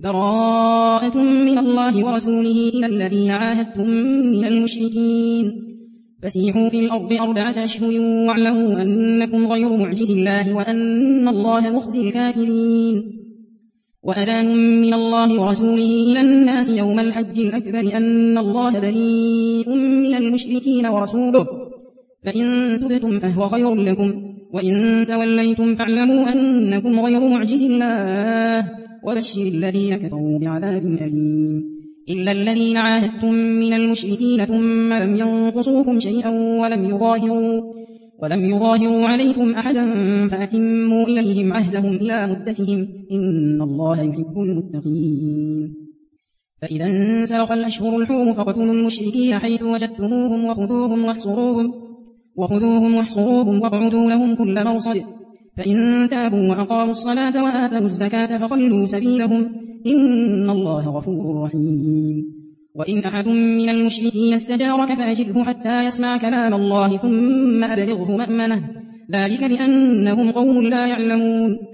براءة من الله ورسوله إلى الذين عاهدتم من المشركين فسيحوا في الأرض 4 أشهر واعلموا أنكم غير معجز الله وأن الله مخزي الكافرين. وأذان من الله ورسوله إلى الناس يوم الحج الأكبر أن الله بريء من المشركين ورسوله فإن تبتم فهو خير لكم وإن توليتم فاعلموا أنكم غير معجز الله وبشر الذين كفروا بعذاب أليم. إلا الذين عاهدتم من المشركين ثم لم ينقصوكم شيئا ولم يظاهروا عليكم أحدا فأتموا إليهم عهدهم إلى مدتهم إن الله يحب المتقين. فإذا انسلخ الأشهر الحرم فاقتلوا المشركين حيث وجدتموهم وخذوهم واحصروهم واقعدوا لهم كل مرصد فإن تابوا وأقاموا الصلاة وآتوا الزكاة فخلوا سبيلهم إن الله غفور رحيم. وإن أحد من المشركين استجارك فأجره حتى يسمع كلام الله ثم أبلغه مأمنه ذلك بأنهم قوم لا يعلمون.